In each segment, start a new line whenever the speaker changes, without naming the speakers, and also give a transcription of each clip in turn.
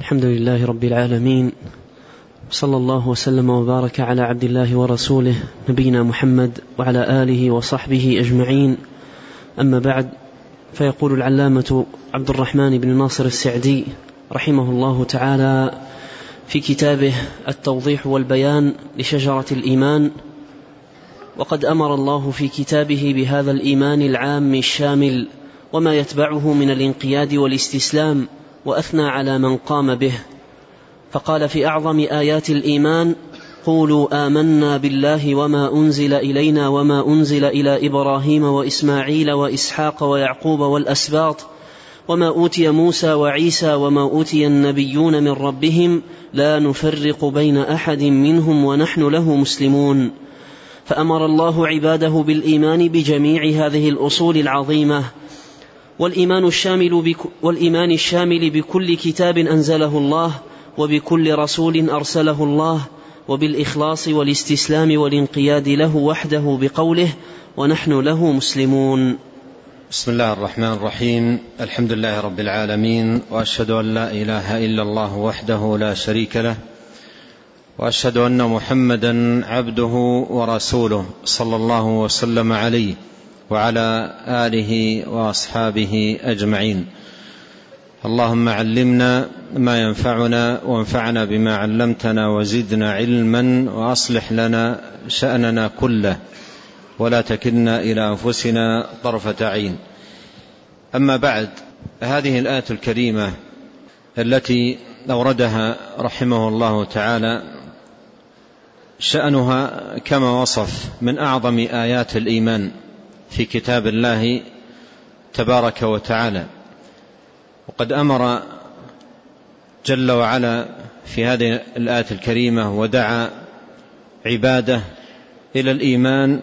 الحمد لله رب العالمين، صلى الله وسلم وبارك على عبد الله ورسوله نبينا محمد وعلى آله وصحبه أجمعين. أما بعد، فيقول العلامة عبد الرحمن بن ناصر السعدي رحمه الله تعالى في كتابه التوضيح والبيان لشجرة الإيمان: وقد أمر الله في كتابه بهذا الإيمان العام الشامل وما يتبعه من الانقياد والاستسلام، وأثنى على من قام به، فقال في أعظم آيات الإيمان: قولوا آمنا بالله وما أنزل إلينا وما أنزل إلى إبراهيم وإسماعيل وإسحاق ويعقوب والأسباط وما أوتي موسى وعيسى وما أوتي النبيون من ربهم لا نفرق بين أحد منهم ونحن له مسلمون. فأمر الله عباده بالإيمان بجميع هذه الأصول العظيمة، والإيمان الشامل بكل كتاب أنزله الله وبكل رسول أرسله الله، وبالإخلاص والاستسلام والانقياد له وحده بقوله: ونحن له مسلمون.
بسم الله الرحمن الرحيم. الحمد لله رب العالمين، وأشهد أن لا إله إلا الله وحده لا شريك له، وأشهد أن محمدا عبده ورسوله صلى الله وسلم عليه وعلى آله وأصحابه أجمعين. اللهم علمنا ما ينفعنا وانفعنا بما علمتنا وزدنا علما، وأصلح لنا شأننا كله ولا تكلنا إلى أنفسنا طرفة عين. أما بعد، هذه الآية الكريمة التي أوردها رحمه الله تعالى شأنها كما وصف من أعظم آيات الإيمان في كتاب الله تبارك وتعالى. وقد أمر جل وعلا في هذه الآية الكريمة ودعا عباده إلى الإيمان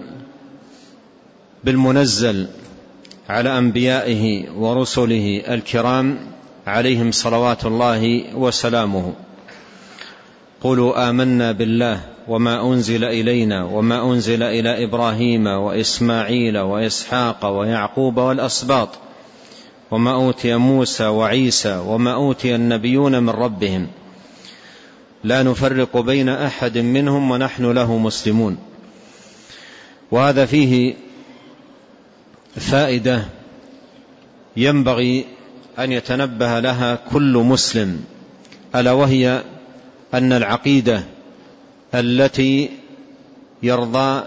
بالمنزل على أنبيائه ورسله الكرام عليهم صلوات الله وسلامه. قولوا آمنا بالله وما أنزل إلينا وما أنزل إلى إبراهيم وإسماعيل وإسحاق ويعقوب والأسباط وما أوتي موسى وعيسى وما أوتي النبيون من ربهم لا نفرق بين أحد منهم ونحن له مسلمون. وهذا فيه فائدة ينبغي أن يتنبه لها كل مسلم، ألا وهي أن العقيدة التي يرضى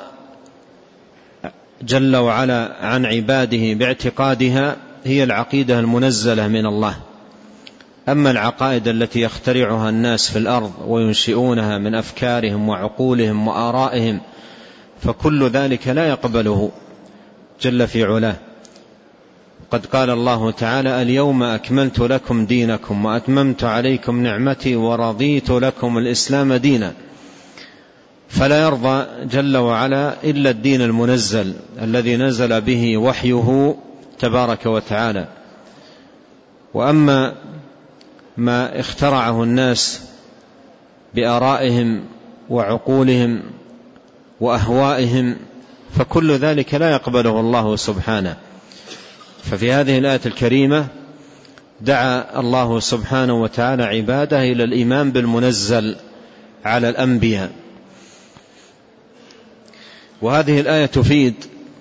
جل وعلا عن عباده باعتقادها هي العقيدة المنزلة من الله. أما العقائد التي يخترعها الناس في الأرض وينشئونها من أفكارهم وعقولهم وآرائهم فكل ذلك لا يقبله جل في علاه. قد قال الله تعالى: اليوم أكملت لكم دينكم وأتممت عليكم نعمتي ورضيت لكم الإسلام دينا. فلا يرضى جل وعلا إلا الدين المنزل الذي نزل به وحيه تبارك وتعالى. وأما ما اخترعه الناس بآرائهم وعقولهم وأهوائهم فكل ذلك لا يقبله الله سبحانه. ففي هذه الآية الكريمة دعا الله سبحانه وتعالى عباده إلى الإيمان بالمنزل على الأنبياء. وهذه الآية تفيد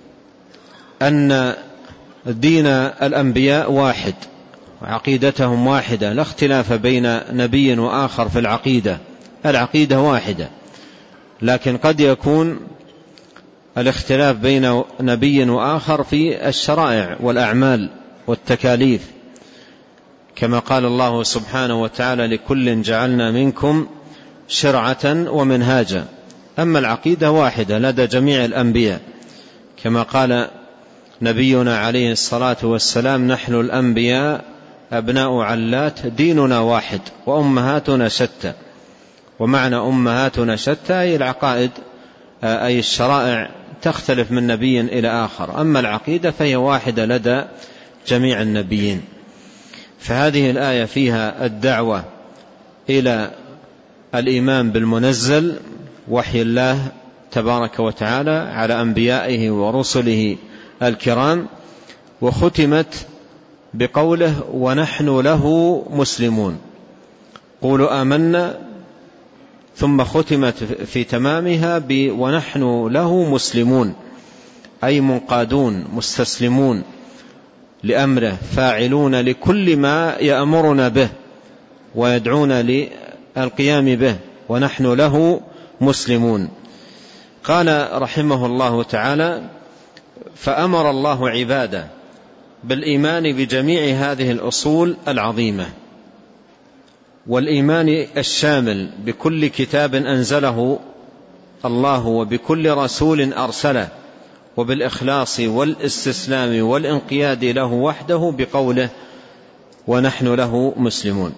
أن دين الأنبياء واحد وعقيدتهم واحدة، لا اختلاف بين نبي وآخر في العقيدة واحدة، لكن قد يكون الاختلاف بين نبي وآخر في الشرائع والأعمال والتكاليف، كما قال الله سبحانه وتعالى: لكل جعلنا منكم شرعة ومنهاجا. أما العقيدة واحدة لدى جميع الأنبياء، كما قال نبينا عليه الصلاة والسلام: نحن الأنبياء أبناء علات ديننا واحد وأمهاتنا شتى. ومعنى أمهاتنا شتى أي العقائد أي الشرائع تختلف من نبي إلى آخر، أما العقيدة فهي واحدة لدى جميع النبيين. فهذه الآية فيها الدعوة إلى الإيمان بالمنزل وحي الله تبارك وتعالى على أنبيائه ورسله الكرام، وختمت بقوله: ونحن له مسلمون. قولوا آمنا ثم ختمت في تمامها ونحن له مسلمون، أي منقادون مستسلمون لأمره، فاعلون لكل ما يأمرنا به ويدعون للقيام به، ونحن له مسلمون. قال رحمه الله تعالى: فأمر الله عباده بالإيمان بجميع هذه الأصول العظيمة، والإيمان الشامل بكل كتاب أنزله الله وبكل رسول أرسله، وبالإخلاص والاستسلام والانقياد له وحده بقوله: ونحن له مسلمون.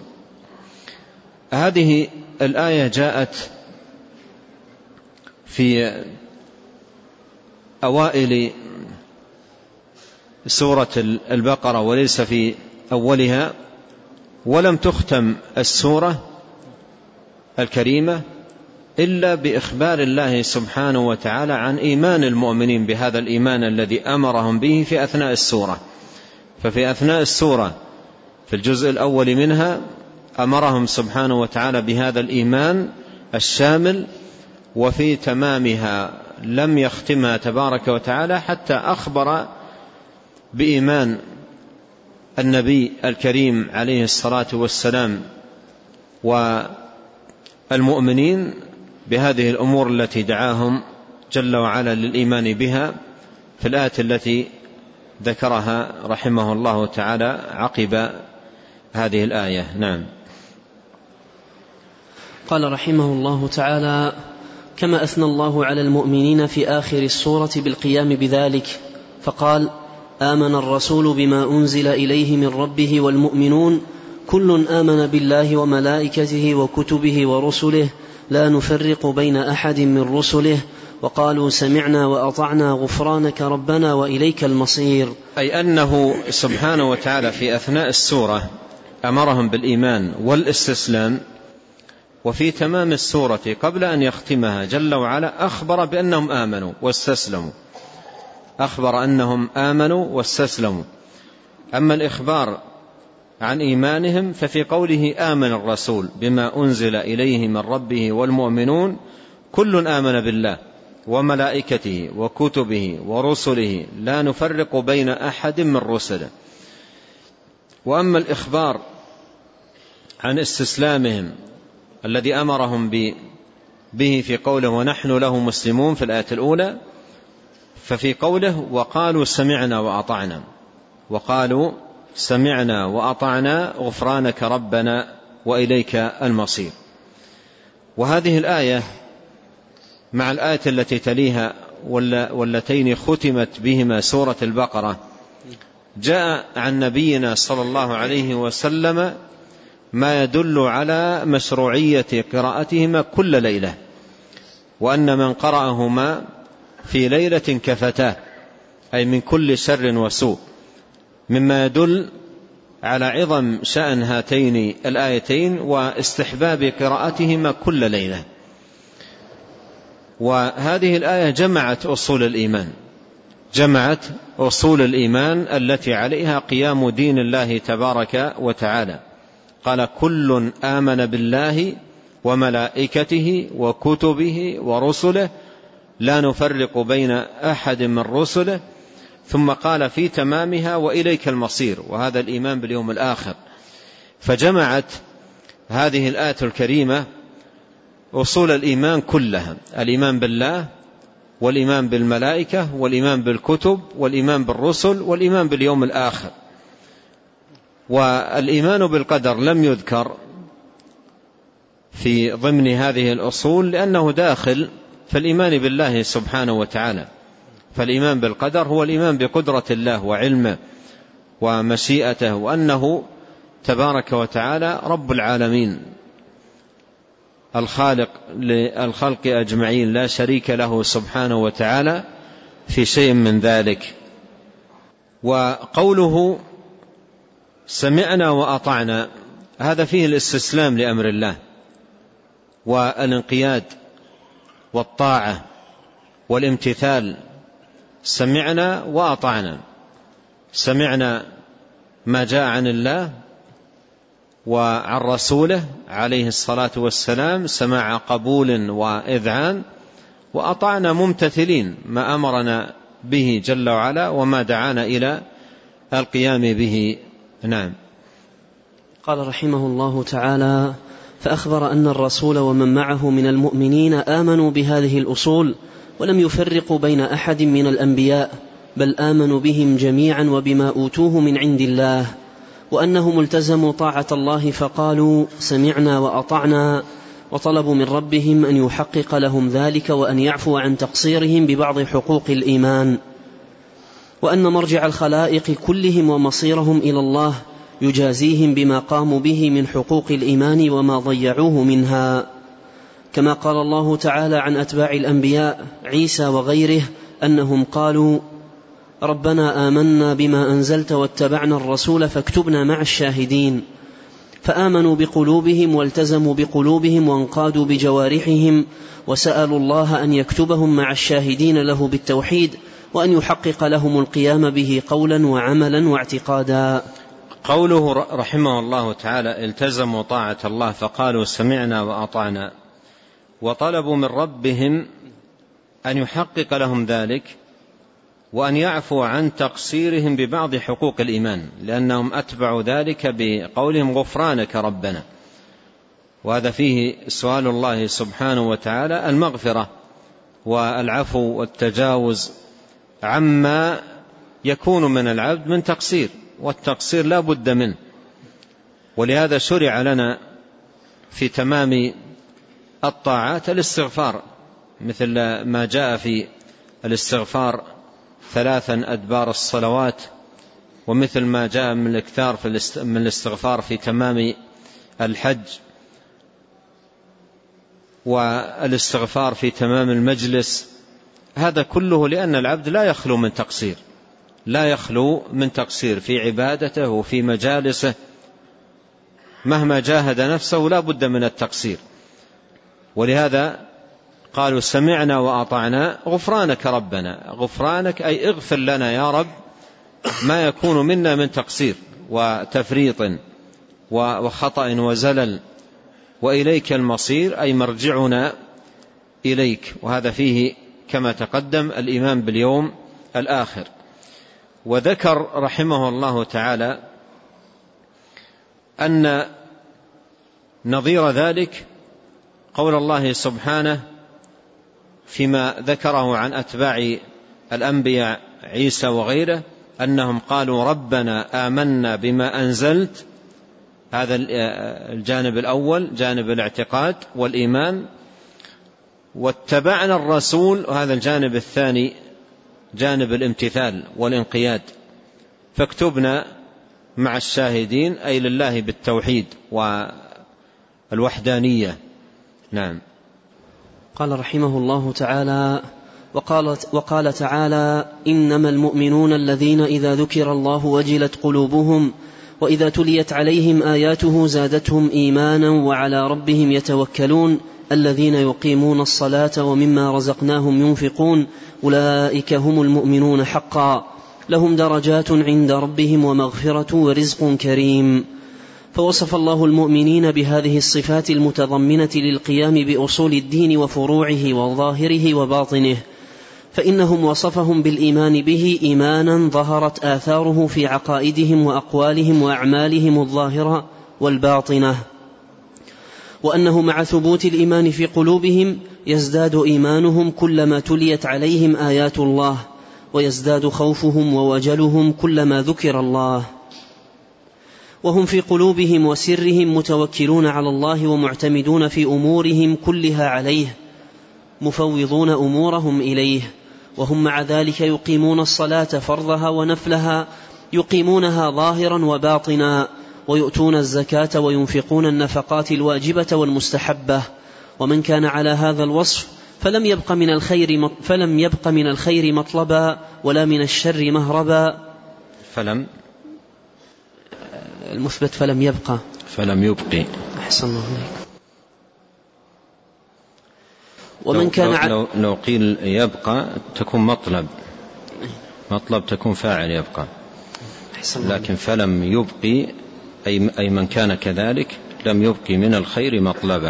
هذه الآية جاءت في أوائل سورة البقرة وليس في أولها، ولم تختم السورة الكريمة إلا بإخبار الله سبحانه وتعالى عن إيمان المؤمنين بهذا الإيمان الذي أمرهم به في أثناء السورة. ففي أثناء السورة في الجزء الأول منها أمرهم سبحانه وتعالى بهذا الإيمان الشامل، وفي تمامها لم يختمها تبارك وتعالى حتى أخبر بإيمان النبي الكريم عليه الصلاة والسلام والمؤمنين بهذه الأمور التي دعاهم جل وعلا للإيمان بها في الآية التي ذكرها رحمه الله تعالى عقب هذه الآية. نعم.
قال رحمه الله تعالى: كما أثنى الله على المؤمنين في آخر السورة بالقيام بذلك، فقال: آمن الرسول بما أنزل إليه من ربه والمؤمنون كل آمن بالله وملائكته وكتبه ورسله لا نفرق بين أحد من رسله وقالوا سمعنا وأطعنا غفرانك ربنا وإليك المصير.
أي أنه سبحانه وتعالى في أثناء السورة أمرهم بالإيمان والاستسلام، وفي تمام السورة قبل أن يختمها جل وعلا أخبر بأنهم آمنوا واستسلموا، أخبر أنهم آمنوا واستسلموا. أما الإخبار عن إيمانهم ففي قوله: آمن الرسول بما أنزل إليه من ربه والمؤمنون كل آمن بالله وملائكته وكتبه ورسله لا نفرق بين أحد من رسله. وأما الإخبار عن استسلامهم الذي أمرهم به في قوله: ونحن له مسلمون في الآية الأولى، ففي قوله: وقالوا سمعنا وأطعنا، وقالوا سمعنا وأطعنا غفرانك ربنا وإليك المصير. وهذه الآية مع الآية التي تليها واللتين ختمت بهما سورة البقرة جاء عن نبينا صلى الله عليه وسلم ما يدل على مشروعية قراءتهما كل ليلة، وأن من قرأهما في ليلة كفتاه، أي من كل شر وسوء، مما يدل على عظم شأن هاتين الآيتين واستحباب قراءتهما كل ليلة. وهذه الآية جمعت أصول الإيمان، جمعت أصول الإيمان التي عليها قيام دين الله تبارك وتعالى. قال: كل آمن بالله وملائكته وكتبه ورسله لا نفرق بين أحد من رسله، ثم قال في تمامها: وإليك المصير، وهذا الإيمان باليوم الآخر. فجمعت هذه الآية الكريمة أصول الإيمان كلها: الإيمان بالله والإيمان بالملائكة والإيمان بالكتب والإيمان بالرسل والإيمان باليوم الآخر. والإيمان بالقدر لم يذكر في ضمن هذه الأصول لأنه داخل في الإيمان بالله سبحانه وتعالى. فالإيمان بالقدر هو الإيمان بقدرة الله وعلمه ومشيئته، وأنه تبارك وتعالى رب العالمين الخالق للخلق أجمعين، لا شريك له سبحانه وتعالى في شيء من ذلك. وقوله سمعنا وأطعنا هذا فيه الاستسلام لأمر الله والانقياد والطاعة والامتثال. سمعنا وأطعنا، سمعنا ما جاء عن الله وعن رسوله عليه الصلاة والسلام سماع قبول وإذعان، وأطعنا ممتثلين ما أمرنا به جل وعلا وما دعانا إلى القيام به. نعم.
قال رحمه الله تعالى: فأخبر أن الرسول ومن معه من المؤمنين آمنوا بهذه الأصول ولم يفرقوا بين أحد من الأنبياء، بل آمنوا بهم جميعا وبما أوتوه من عند الله، وأنهم التزموا طاعة الله فقالوا سمعنا وأطعنا، وطلبوا من ربهم أن يحقق لهم ذلك وأن يعفو عن تقصيرهم ببعض حقوق الإيمان، وأن مرجع الخلائق كلهم ومصيرهم إلى الله يجازيهم بما قاموا به من حقوق الإيمان وما ضيعوه منها، كما قال الله تعالى عن أتباع الأنبياء عيسى وغيره أنهم قالوا ربنا آمنا بما أنزلت واتبعنا الرسول فاكتبنا مع الشاهدين، فآمنوا بقلوبهم والتزموا بقلوبهم وانقادوا بجوارحهم، وسألوا الله أن يكتبهم مع الشاهدين له بالتوحيد، وأن يحقق لهم القيام به قولا وعملا واعتقادا.
قوله رحمه الله تعالى التزموا طاعة الله فقالوا سمعنا وأطعنا، وطلبوا من ربهم أن يحقق لهم ذلك وأن يعفو عن تقصيرهم ببعض حقوق الإيمان، لأنهم أتبعوا ذلك بقولهم غفرانك ربنا، وهذا فيه سؤال الله سبحانه وتعالى المغفرة والعفو والتجاوز عما يكون من العبد من تقصير، والتقصير لا بد منه. ولهذا شرع لنا في تمام الطاعات الاستغفار، مثل ما جاء في الاستغفار 3 أدبار الصلوات، ومثل ما جاء من الإكثار من الاستغفار في تمام الحج، والاستغفار في تمام المجلس. هذا كله لأن العبد لا يخلو من تقصير، لا يخلو من تقصير في عبادته وفي مجالسه، مهما جاهد نفسه لا بد من التقصير. ولهذا قالوا سمعنا وأطعنا غفرانك ربنا، غفرانك أي اغفر لنا يا رب ما يكون منا من تقصير وتفريط وخطأ وزلل، وإليك المصير أي مرجعنا إليك، وهذا فيه كما تقدم الإيمان باليوم الآخر. وذكر رحمه الله تعالى أن نظير ذلك قول الله سبحانه فيما ذكره عن أتباع الأنبياء عيسى وغيره أنهم قالوا ربنا آمنا بما أنزلت، هذا الجانب الأول جانب الاعتقاد والإيمان، واتبعنا الرسول، وهذا الجانب الثاني جانب الامتثال والانقياد، فاكتبنا مع الشاهدين أي لله بالتوحيد والوحدانية. نعم.
قال رحمه الله تعالى: وقال تعالى: إنما المؤمنون الذين إذا ذكر الله وجلت قلوبهم وإذا تليت عليهم آياته زادتهم إيمانا وعلى ربهم يتوكلون الذين يقيمون الصلاة ومما رزقناهم ينفقون أولئك هم المؤمنون حقا لهم درجات عند ربهم ومغفرة ورزق كريم. فوصف الله المؤمنين بهذه الصفات المتضمنة للقيام بأصول الدين وفروعه وظاهره وباطنه، فإنهم وصفهم بالإيمان به إيمانا ظهرت آثاره في عقائدهم وأقوالهم وأعمالهم الظاهرة والباطنة، وأنه مع ثبوت الإيمان في قلوبهم يزداد إيمانهم كلما تليت عليهم آيات الله، ويزداد خوفهم ووجلهم كلما ذكر الله، وهم في قلوبهم وسرهم متوكلون على الله ومعتمدون في أمورهم كلها عليه، مفوضون أمورهم إليه، وهم مع ذلك يقيمون الصلاة فرضها ونفلها، يقيمونها ظاهرا وباطنا، ويؤتون الزكاة وينفقون النفقات الواجبة والمستحبة. ومن كان على هذا الوصف فلم يبق من الخير مطلبا ولا من الشر مهربا. المثبت فلم يبقي. أحسن الله عليك. ومن كان
لو قيل يبقى تكون مطلب تكون فاعل يبقى، لكن فلم يبقي أي من كان كذلك لم يبق من الخير مطلبا.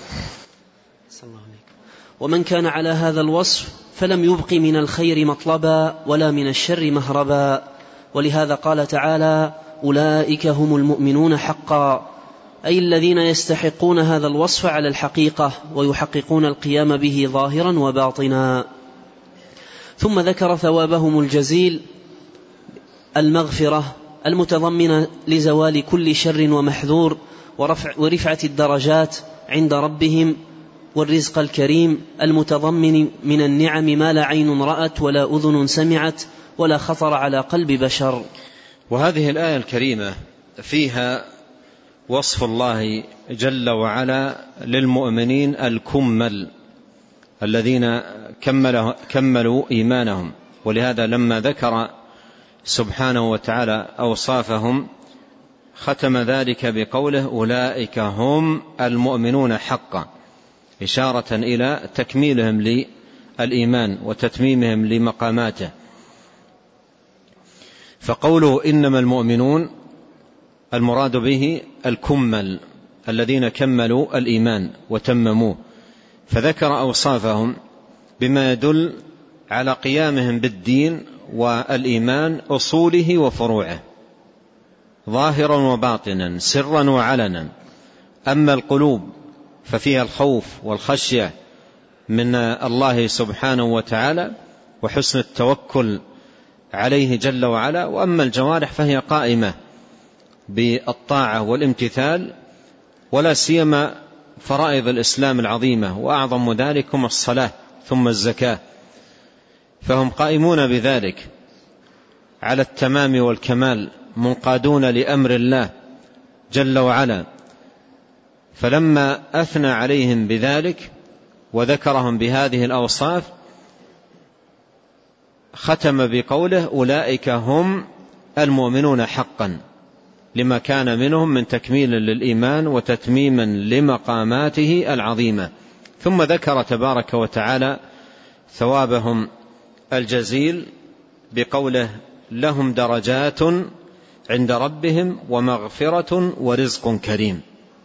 ومن كان على هذا الوصف فلم يبق من الخير مطلبا ولا من الشر مهربا. ولهذا قال تعالى: أولئك هم المؤمنون حقا، أي الذين يستحقون هذا الوصف على الحقيقة ويحققون القيام به ظاهرا وباطنا. ثم ذكر ثوابهم الجزيل المغفرة المتضمنة لزوال كل شر ومحذور ورفعة الدرجات عند ربهم، والرزق الكريم المتضمن من النعم ما لا عين رأت ولا أذن سمعت ولا خطر على قلب بشر.
وهذه الآية الكريمة فيها وصف الله جل وعلا للمؤمنين الكمل الذين كملوا إيمانهم. ولهذا لما ذكر سبحانه وتعالى أوصافهم ختم ذلك بقوله: أولئك هم المؤمنون حقا، إشارة إلى تكميلهم للإيمان وتتميمهم لمقاماته. فقوله إنما المؤمنون المراد به الكمل الذين كملوا الإيمان وتمموه، فذكر أوصافهم بما يدل على قيامهم بالدين والإيمان أصوله وفروعه ظاهرا وباطنا سرا وعلنا. أما القلوب ففيها الخوف والخشية من الله سبحانه وتعالى وحسن التوكل عليه جل وعلا. وأما الجوارح فهي قائمة بالطاعة والامتثال، ولا سيما فرائض الإسلام العظيمة، وأعظم ذلك هم الصلاة ثم الزكاة، فهم قائمون بذلك على التمام والكمال، منقادون لأمر الله جل وعلا. فلما أثنى عليهم بذلك وذكرهم بهذه الأوصاف ختم بقوله: أولئك هم المؤمنون حقا، لما كان منهم من تكميل للإيمان وتتميما لمقاماته العظيمة. ثم ذكر تبارك وتعالى ثوابهم الجزيل بقوله: لهم درجات عند ربهم ومغفرة ورزق كريم.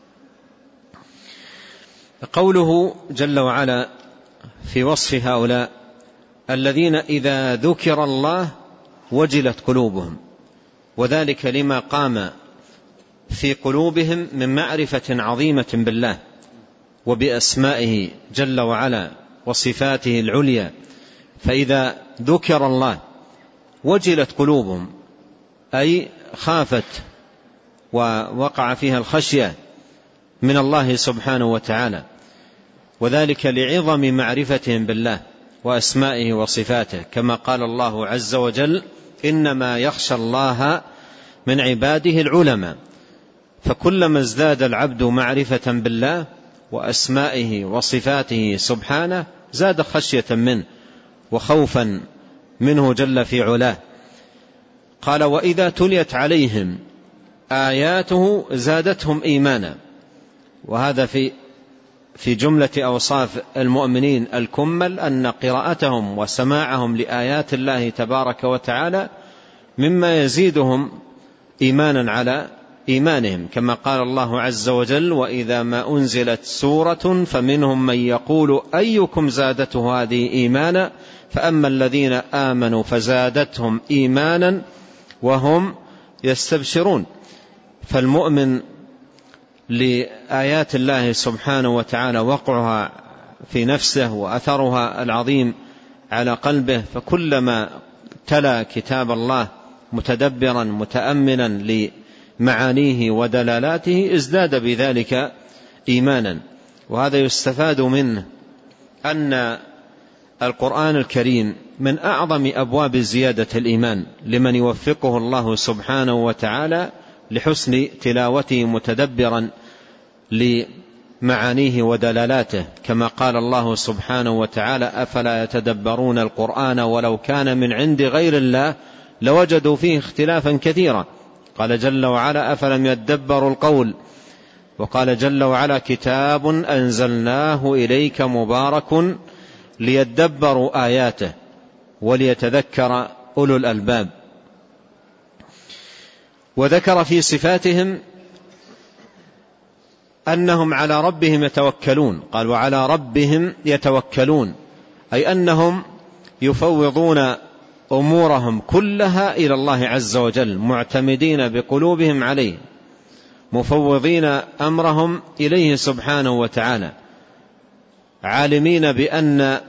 قوله جل وعلا في وصف هؤلاء الذين إذا ذكر الله وجلت قلوبهم، وذلك لما قام في قلوبهم من معرفة عظيمة بالله وبأسمائه جل وعلا وصفاته العليا. فإذا ذكر الله وجلت قلوبهم، أي خافت ووقع فيها الخشية من الله سبحانه وتعالى، وذلك لعظم معرفتهم بالله وأسمائه وصفاته، كما قال الله عز وجل: إنما يخشى الله من عباده العلماء. فكلما ازداد العبد معرفة بالله وأسمائه وصفاته سبحانه زاد خشية منه وخوفا منه جل في علاه. قال: وإذا تليت عليهم آياته زادتهم إيمانا. وهذا في جملة أوصاف المؤمنين الكمل أن قراءتهم وسماعهم لآيات الله تبارك وتعالى مما يزيدهم إيمانا على إيمانهم، كما قال الله عز وجل: وإذا ما أنزلت سورة فمنهم من يقول أيكم زادته هذه إيمانا فأما الذين آمنوا فزادتهم إيمانا وهم يستبشرون. فالمؤمن لآيات الله سبحانه وتعالى وقعها في نفسه وأثرها العظيم على قلبه، فكلما تلا كتاب الله متدبرا متأملا لمعانيه ودلالاته ازداد بذلك إيمانا. وهذا يستفاد منه أن القرآن الكريم من أعظم أبواب زيادة الإيمان لمن يوفقه الله سبحانه وتعالى لحسن تلاوته متدبرا لمعانيه ودلالاته، كما قال الله سبحانه وتعالى: أفلا يتدبرون القرآن ولو كان من عند غير الله لوجدوا فيه اختلافا كثيرا. قال جل وعلا: أفلم يدبروا القول. وقال جل وعلا: كتاب أنزلناه إليك مبارك ليدبروا آياته وليتذكر أولو الألباب. وذكر في صفاتهم أنهم على ربهم يتوكلون. قال وعلى ربهم يتوكلون، أي أنهم يفوضون أمورهم كلها إلى الله عز وجل، معتمدين بقلوبهم عليه، مفوضين أمرهم إليه سبحانه وتعالى، عالمين بأن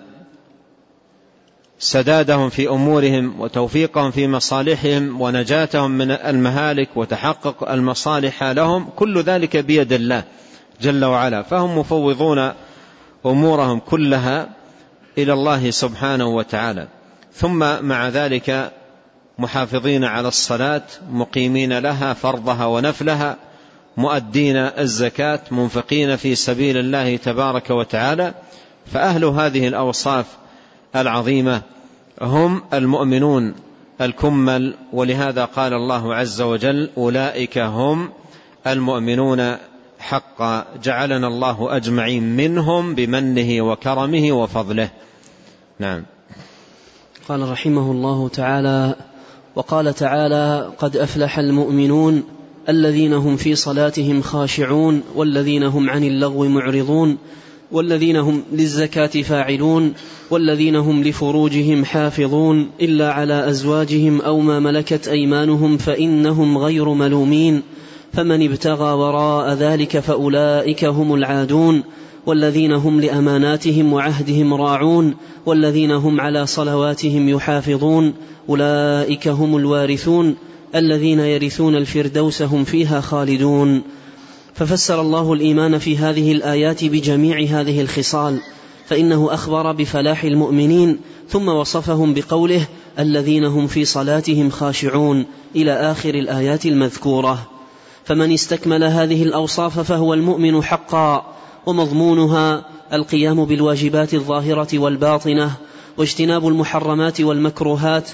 سدادهم في أمورهم وتوفيقهم في مصالحهم ونجاتهم من المهالك وتحقق المصالح لهم كل ذلك بيد الله جل وعلا، فهم مفوضون أمورهم كلها إلى الله سبحانه وتعالى. ثم مع ذلك محافظين على الصلاة، مقيمين لها فرضها ونفلها، مؤدين الزكاة، منفقين في سبيل الله تبارك وتعالى. فأهل هذه الأوصاف العظيمة هم المؤمنون الكمل، ولهذا قال الله عز وجل أولئك هم المؤمنون حقا، جعلنا الله أجمعين منهم بمنه وكرمه وفضله. نعم.
قال رحمه الله تعالى: وقال تعالى: قد أفلح المؤمنون الذين هم في صلاتهم خاشعون والذين هم عن اللغو معرضون والذين هم للزكاة فاعلون والذين هم لفروجهم حافظون إلا على أزواجهم أو ما ملكت أيمانهم فإنهم غير ملومين، فمن ابتغى وراء ذلك فأولئك هم العادون، والذين هم لأماناتهم وعهدهم راعون والذين هم على صلواتهم يحافظون أولئك هم الوارثون الذين يرثون الفردوس هم فيها خالدون. ففسر الله الإيمان في هذه الآيات بجميع هذه الخصال، فإنه أخبر بفلاح المؤمنين ثم وصفهم بقوله الذين هم في صلاتهم خاشعون إلى آخر الآيات المذكورة. فمن استكمل هذه الأوصاف فهو المؤمن حقا، ومضمونها القيام بالواجبات الظاهرة والباطنة واجتناب المحرمات والمكروهات.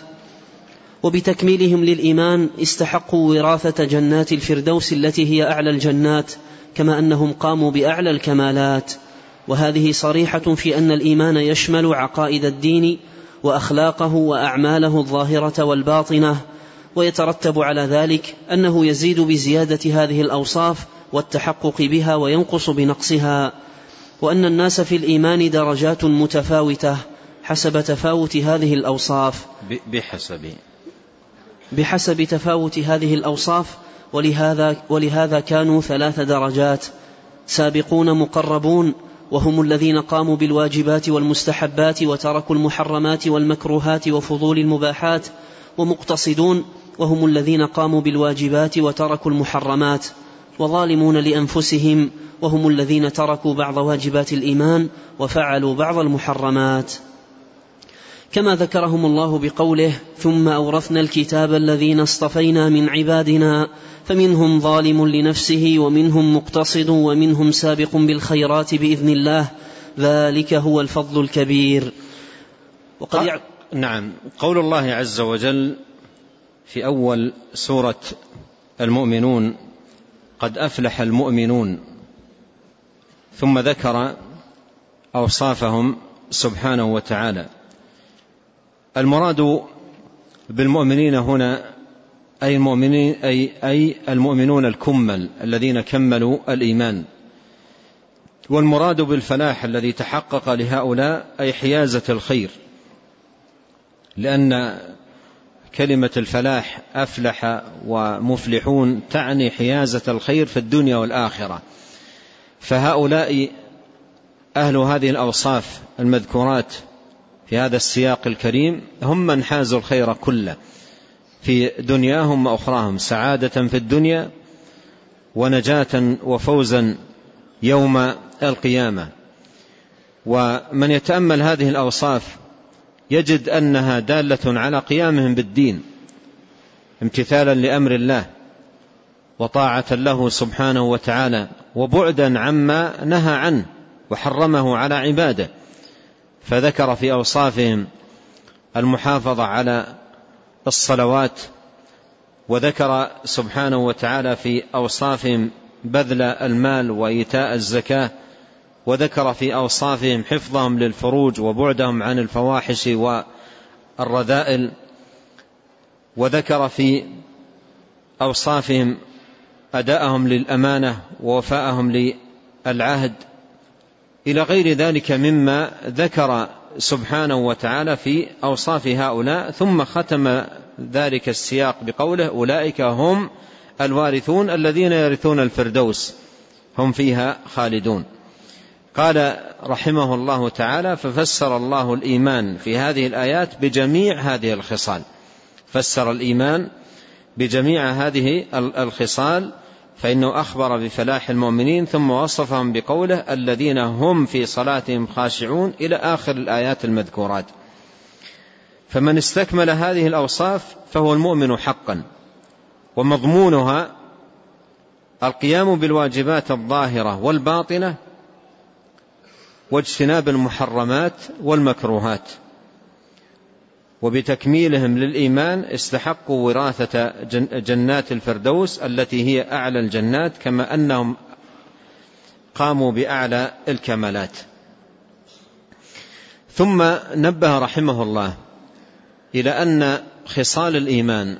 وبتكميلهم للإيمان استحقوا وراثة جنات الفردوس التي هي أعلى الجنات، كما أنهم قاموا بأعلى الكمالات. وهذه صريحة في أن الإيمان يشمل عقائد الدين وأخلاقه وأعماله الظاهرة والباطنة، ويترتب على ذلك أنه يزيد بزيادة هذه الأوصاف والتحقق بها وينقص بنقصها، وأن الناس في الإيمان درجات متفاوتة حسب تفاوت هذه الأوصاف بحسب تفاوت هذه الأوصاف. ولهذا كانوا 3 درجات: سابقون مقربون وهم الذين قاموا بالواجبات والمستحبات وتركوا المحرمات والمكروهات وفضول المباحات، ومقتصدون وهم الذين قاموا بالواجبات وتركوا المحرمات، وظالمون لأنفسهم وهم الذين تركوا بعض واجبات الإيمان وفعلوا بعض المحرمات. كما ذكرهم الله بقوله ثم أورثنا الكتاب الذين اصطفينا من عبادنا فمنهم ظالم لنفسه ومنهم مقتصد ومنهم سابق بالخيرات بإذن الله ذلك هو الفضل الكبير.
نعم. قول الله عز وجل في أول سورة المؤمنون قد أفلح المؤمنون، ثم ذكر أوصافهم سبحانه وتعالى. المراد بالمؤمنين هنا أي المؤمنون الكمل الذين كملوا الإيمان، والمراد بالفلاح الذي تحقق لهؤلاء أي حيازة الخير، لأن كلمة الفلاح أفلح ومفلحون تعني حيازة الخير في الدنيا والآخرة. فهؤلاء أهل هذه الأوصاف المذكورات في هذا السياق الكريم هم من حازوا الخير كله في دنياهم وأخراهم، سعادة في الدنيا ونجاة وفوزا يوم القيامة. ومن يتأمل هذه الأوصاف يجد أنها دالة على قيامهم بالدين امتثالا لأمر الله وطاعة له سبحانه وتعالى، وبعدا عما نهى عنه وحرمه على عباده. فذكر في أوصافهم المحافظة على الصلوات، وذكر سبحانه وتعالى في أوصافهم بذل المال وإيتاء الزكاة، وذكر في أوصافهم حفظهم للفروج وبعدهم عن الفواحش والرذائل، وذكر في أوصافهم أداءهم للأمانة ووفاءهم العهد إلى غير ذلك مما ذكر سبحانه وتعالى في أوصاف هؤلاء، ثم ختم ذلك السياق بقوله أولئك هم الوارثون الذين يرثون الفردوس هم فيها خالدون. قال رحمه الله تعالى: ففسر الله الإيمان في هذه الآيات بجميع هذه الخصال، فسر الإيمان بجميع هذه الخصال، فإنه أخبر بفلاح المؤمنين ثم وصفهم بقوله الذين هم في صلاتهم خاشعون إلى آخر الآيات المذكورات. فمن استكمل هذه الأوصاف فهو المؤمن حقا، ومضمونها القيام بالواجبات الظاهرة والباطنة واجتناب المحرمات والمكروهات، وبتكميلهم للإيمان استحقوا وراثة جنات الفردوس التي هي أعلى الجنات، كما أنهم قاموا بأعلى الكمالات. ثم نبه رحمه الله إلى أن خصال الإيمان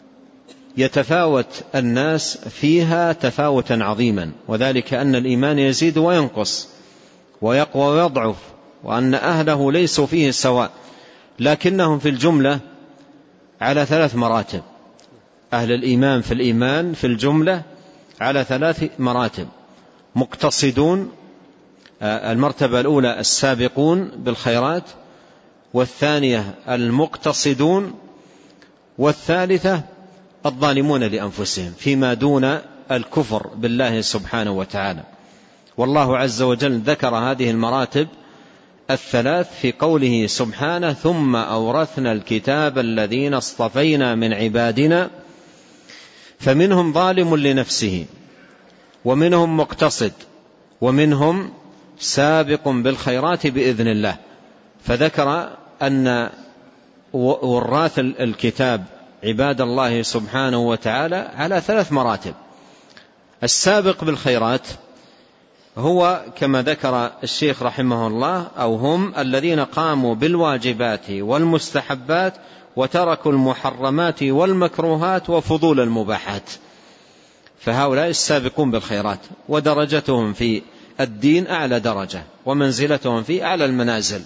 يتفاوت الناس فيها تفاوتا عظيما، وذلك أن الإيمان يزيد وينقص ويقوى ويضعف، وأن أهله ليسوا فيه سواء، لكنهم في الجملة على 3 مراتب. أهل الإيمان في الإيمان في الجملة على 3 مراتب: مقتصدون، المرتبة الأولى السابقون بالخيرات، والثانية المقتصدون، والثالثة الظالمون لأنفسهم فيما دون الكفر بالله سبحانه وتعالى. والله عز وجل ذكر هذه المراتب الثلاث في قوله سبحانه: ثم أورثنا الكتاب الذين اصطفينا من عبادنا فمنهم ظالم لنفسه ومنهم مقتصد ومنهم سابق بالخيرات بإذن الله. فذكر أن وراث الكتاب عباد الله سبحانه وتعالى على 3 مراتب. السابق بالخيرات هو كما ذكر الشيخ رحمه الله، أو هم الذين قاموا بالواجبات والمستحبات وتركوا المحرمات والمكروهات وفضول المباحات، فهؤلاء السابقون بالخيرات، ودرجتهم في الدين أعلى درجة ومنزلتهم في أعلى المنازل،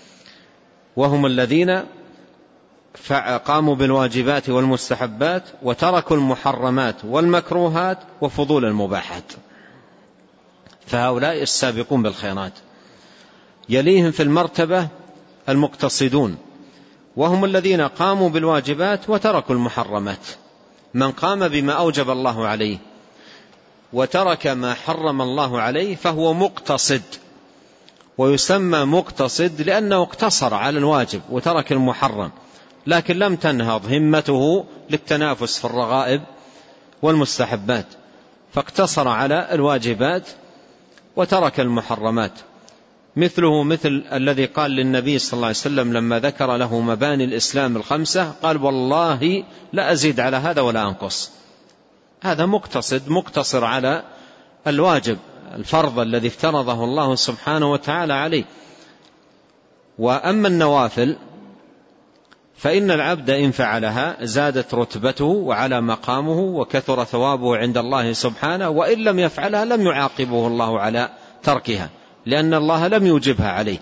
وهم الذين قاموا بالواجبات والمستحبات وتركوا المحرمات والمكروهات وفضول المباحات، فهؤلاء السابقون بالخيرات. يليهم في المرتبة المقتصدون، وهم الذين قاموا بالواجبات وتركوا المحرمات. من قام بما أوجب الله عليه وترك ما حرم الله عليه فهو مقتصد، ويسمى مقتصد لأنه اقتصر على الواجب وترك المحرم، لكن لم تنهض همته للتنافس في الرغائب والمستحبات، فاقتصر على الواجبات وترك المحرمات. مثله مثل الذي قال للنبي صلى الله عليه وسلم لما ذكر له مباني الإسلام ال5 قال: والله لا أزيد على هذا ولا أنقص. هذا مقتصد مقتصر على الواجب الفرض الذي افترضه الله سبحانه وتعالى عليه. وأما النوافل فإن العبد إن فعلها زادت رتبته وعلى مقامه وكثر ثوابه عند الله سبحانه، وإن لم يفعلها لم يعاقبه الله على تركها، لأن الله لم يوجبها عليه.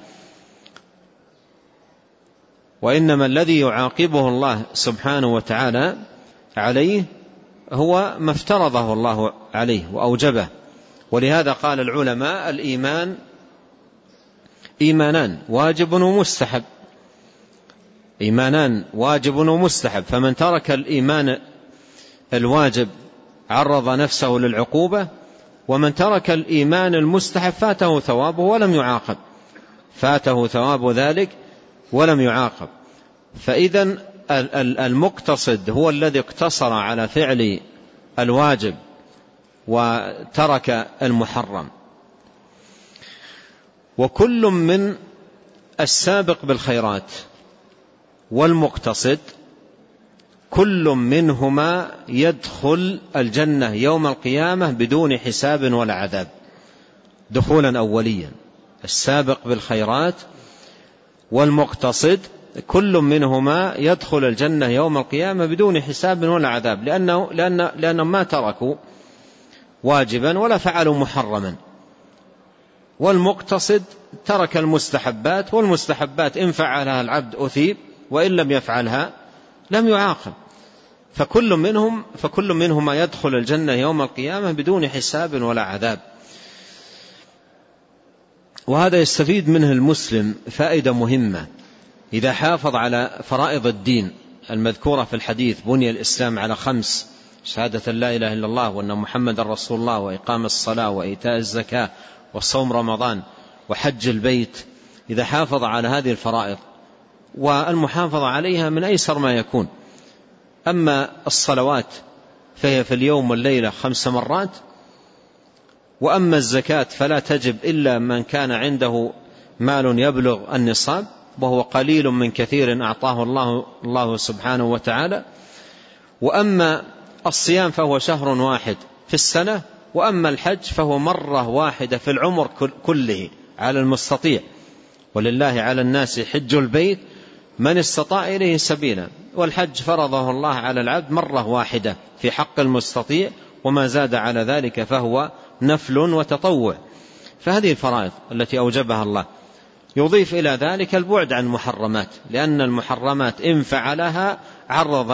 وإنما الذي يعاقبه الله سبحانه وتعالى عليه هو ما افترضه الله عليه وأوجبه. ولهذا قال العلماء: الإيمان إيمانان واجب ومستحب، إيمانان واجب ومستحب، فمن ترك الإيمان الواجب عرض نفسه للعقوبة، ومن ترك الإيمان المستحب فاته ثوابه ولم يعاقب، فاته ثواب ذلك ولم يعاقب. فإذن المقتصد هو الذي اقتصر على فعل الواجب وترك المحرم. وكل من السابق بالخيرات والمقتصد كل منهما يدخل الجنة يوم القيامة بدون حساب ولا عذاب دخولا أوليا. السابق بالخيرات والمقتصد كل منهما يدخل الجنة يوم القيامة بدون حساب ولا عذاب، لأنهم ما تركوا واجبا ولا فعلوا محرما، والمقتصد ترك المستحبات، والمستحبات إن فعلها العبد أثيب وإن لم يفعلها لم يعاقب. فكل منهما يدخل الجنة يوم القيامة بدون حساب ولا عذاب. وهذا يستفيد منه المسلم فائدة مهمة: إذا حافظ على فرائض الدين المذكورة في الحديث: بني الإسلام على 5، شهادة لا إله إلا الله وأن محمد رسول الله، وإقام الصلاة، وإيتاء الزكاة، وصوم رمضان، وحج البيت. إذا حافظ على هذه الفرائض، والمحافظة عليها من أيسر ما يكون. أما الصلوات فهي في اليوم والليلة 5 مرات، وأما الزكاة فلا تجب إلا من كان عنده مال يبلغ النصاب، وهو قليل من كثير أعطاه الله سبحانه وتعالى. وأما الصيام فهو شهر واحد في السنة، وأما الحج فهو مرة واحدة في العمر كله على المستطيع. ولله على الناس حج البيت من استطاع إليه سبيلا. والحج فرضه الله على العبد مرة واحدة في حق المستطيع، وما زاد على ذلك فهو نفل وتطوع. فهذه الفرائض التي أوجبها الله. يضيف إلى ذلك البعد عن المحرمات، لأن المحرمات إن فعلها عرض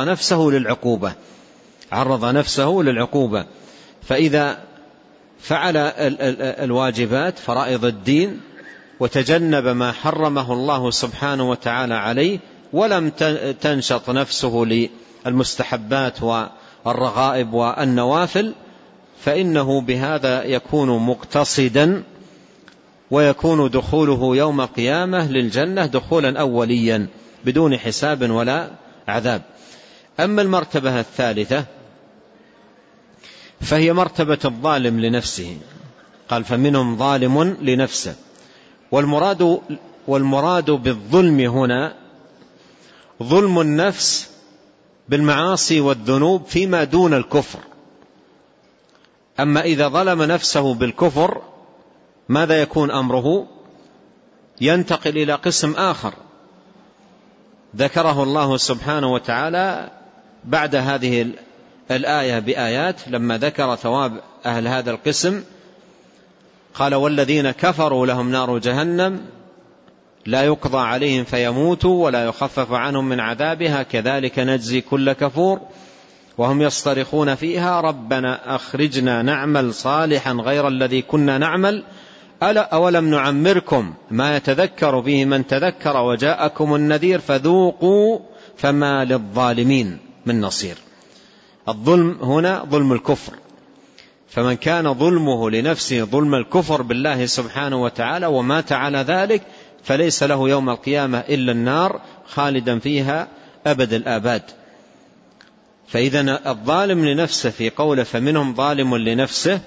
نفسه للعقوبة. فإذا فعل الواجبات فرائض الدين وتجنب ما حرمه الله سبحانه وتعالى عليه، ولم تنشط نفسه للمستحبات والرغائب والنوافل، فإنه بهذا يكون مقتصدا، ويكون دخوله يوم القيامة للجنة دخولا أوليا بدون حساب ولا عذاب. أما المرتبة الثالثة فهي مرتبة الظالم لنفسه. قال: فمنهم ظالم لنفسه. والمراد بالظلم هنا ظلم النفس بالمعاصي والذنوب فيما دون الكفر. أما إذا ظلم نفسه بالكفر ماذا يكون أمره؟ ينتقل إلى قسم آخر ذكره الله سبحانه وتعالى بعد هذه الآية بآيات. لما ذكر ثواب أهل هذا القسم قال: والذين كفروا لهم نار جهنم لا يقضى عليهم فيموتوا ولا يخفف عنهم من عذابها كذلك نجزي كل كفور وهم يصطرخون فيها ربنا أخرجنا نعمل صالحا غير الذي كنا نعمل أولم نعمركم ما يتذكر به من تذكر وجاءكم النذير فذوقوا فما للظالمين من نصير. الظلم هنا ظلم الكفر، فمن كان ظلمه لنفسه ظلم الكفر بالله سبحانه وتعالى ومات على ذلك فليس له يوم القيامة إلا النار خالدا فيها أبد الآباد. فإذا الظالم لنفسه في قوله فمنهم ظالم لنفسه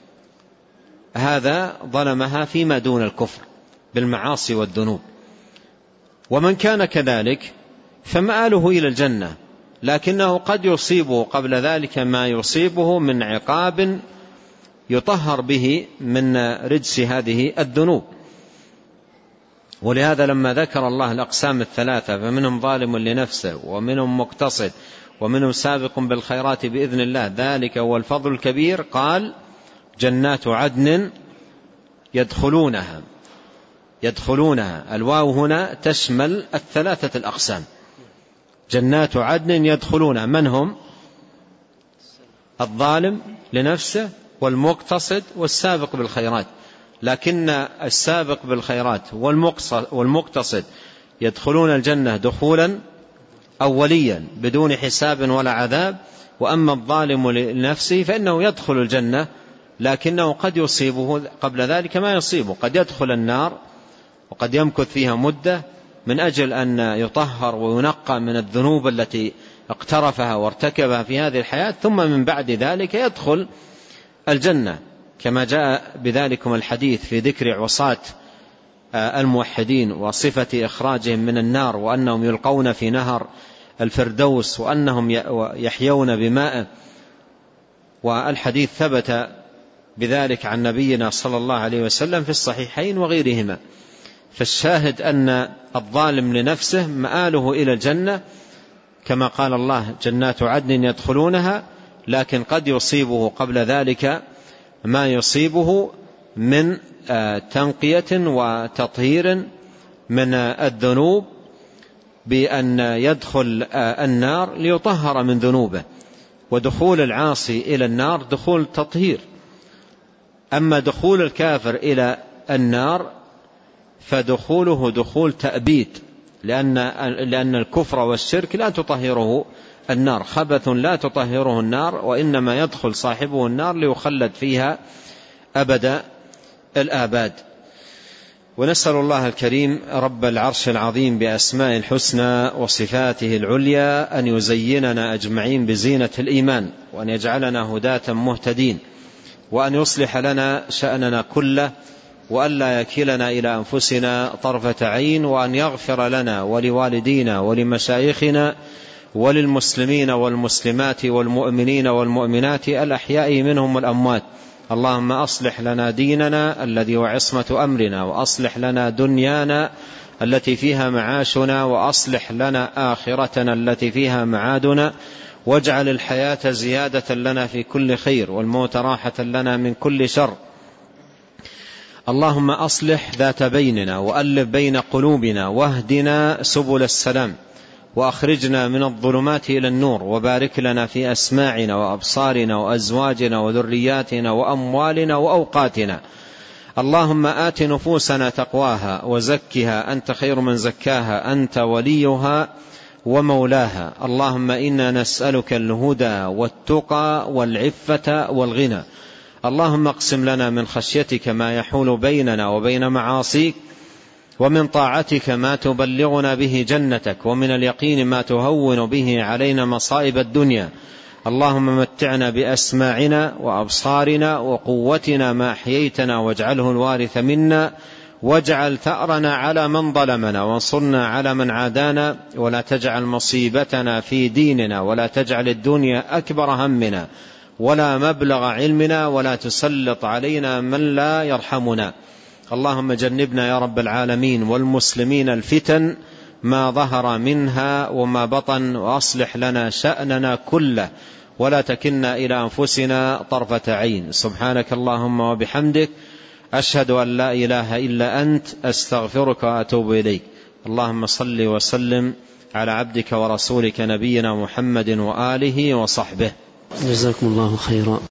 هذا ظلمها فيما دون الكفر بالمعاصي والذنوب. ومن كان كذلك فمآله إلى الجنة، لكنه قد يصيبه قبل ذلك ما يصيبه من عقاب يطهر به من رجس هذه الذنوب. ولهذا لما ذكر الله الأقسام الثلاثة فمنهم ظالم لنفسه ومنهم مقتصد ومنهم سابق بالخيرات بإذن الله ذلك هو الفضل الكبير، قال جنات عدن يدخلونها. الواو هنا تشمل الثلاثة الأقسام. جنات عدن يدخلونها من هم؟ الظالم لنفسه والمقتصد والسابق بالخيرات. لكن السابق بالخيرات والمقتصد يدخلون الجنة دخولا أوليا بدون حساب ولا عذاب. وأما الظالم لنفسه فإنه يدخل الجنة لكنه قد يصيبه قبل ذلك ما يصيبه، قد يدخل النار وقد يمكث فيها مدة من أجل أن يطهر وينقى من الذنوب التي اقترفها وارتكبها في هذه الحياة، ثم من بعد ذلك يدخل الجنة كما جاء بذلكم الحديث في ذكر عصاة الموحدين وصفة إخراجهم من النار وأنهم يلقون في نهر الفردوس وأنهم يحيون بماء. والحديث ثبت بذلك عن نبينا صلى الله عليه وسلم في الصحيحين وغيرهما. فالشاهد أن الظالم لنفسه مآله إلى الجنة كما قال الله جنات عدن يدخلونها، لكن قد يصيبه قبل ذلك ما يصيبه من تنقية وتطهير من الذنوب بأن يدخل النار ليطهر من ذنوبه، ودخول العاصي إلى النار دخول تطهير. أما دخول الكافر إلى النار فدخوله دخول تأبيد، لأن الكفر والشرك لا تطهره النار، خبث لا تطهره النار، وإنما يدخل صاحبه النار ليخلد فيها أبد الآباد. ونسأل الله الكريم رب العرش العظيم بأسماء الحسنى وصفاته العليا أن يزيننا أجمعين بزينة الإيمان، وأن يجعلنا هداة مهتدين، وأن يصلح لنا شأننا كله، وأن لا يكلنا إلى أنفسنا طرفة عين، وأن يغفر لنا ولوالدينا ولمشايخنا وللمسلمين والمسلمات والمؤمنين والمؤمنات الأحياء منهم والأموات. اللهم أصلح لنا ديننا الذي هو عصمة أمرنا، وأصلح لنا دنيانا التي فيها معاشنا، وأصلح لنا آخرتنا التي فيها معادنا، واجعل الحياة زيادة لنا في كل خير، والموت راحة لنا من كل شر. اللهم أصلح ذات بيننا، وألف بين قلوبنا، واهدنا سبل السلام، وأخرجنا من الظلمات إلى النور، وبارك لنا في أسماعنا وأبصارنا وأزواجنا وذرياتنا وأموالنا وأوقاتنا. اللهم آت نفوسنا تقواها وزكها أنت خير من زكاها، أنت وليها ومولاها. اللهم إنا نسألك الهدى والتقى والعفة والغنى. اللهم اقسم لنا من خشيتك ما يحول بيننا وبين معاصيك، ومن طاعتك ما تبلغنا به جنتك، ومن اليقين ما تهون به علينا مصائب الدنيا. اللهم متعنا بأسماعنا وأبصارنا وقوتنا ما أحييتنا، واجعله الوارث منا، واجعل ثأرنا على من ظلمنا، وانصرنا على من عادانا، ولا تجعل مصيبتنا في ديننا، ولا تجعل الدنيا أكبر همنا ولا مبلغ علمنا، ولا تسلط علينا من لا يرحمنا. اللهم جنبنا يا رب العالمين والمسلمين الفتن ما ظهر منها وما بطن، وأصلح لنا شأننا كله، ولا تكلنا إلى أنفسنا طرفة عين. سبحانك اللهم وبحمدك، أشهد أن لا إله إلا أنت، أستغفرك وأتوب إليك. اللهم صل وسلم على عبدك ورسولك نبينا محمد وآله وصحبه.
جزاكم الله خيرا.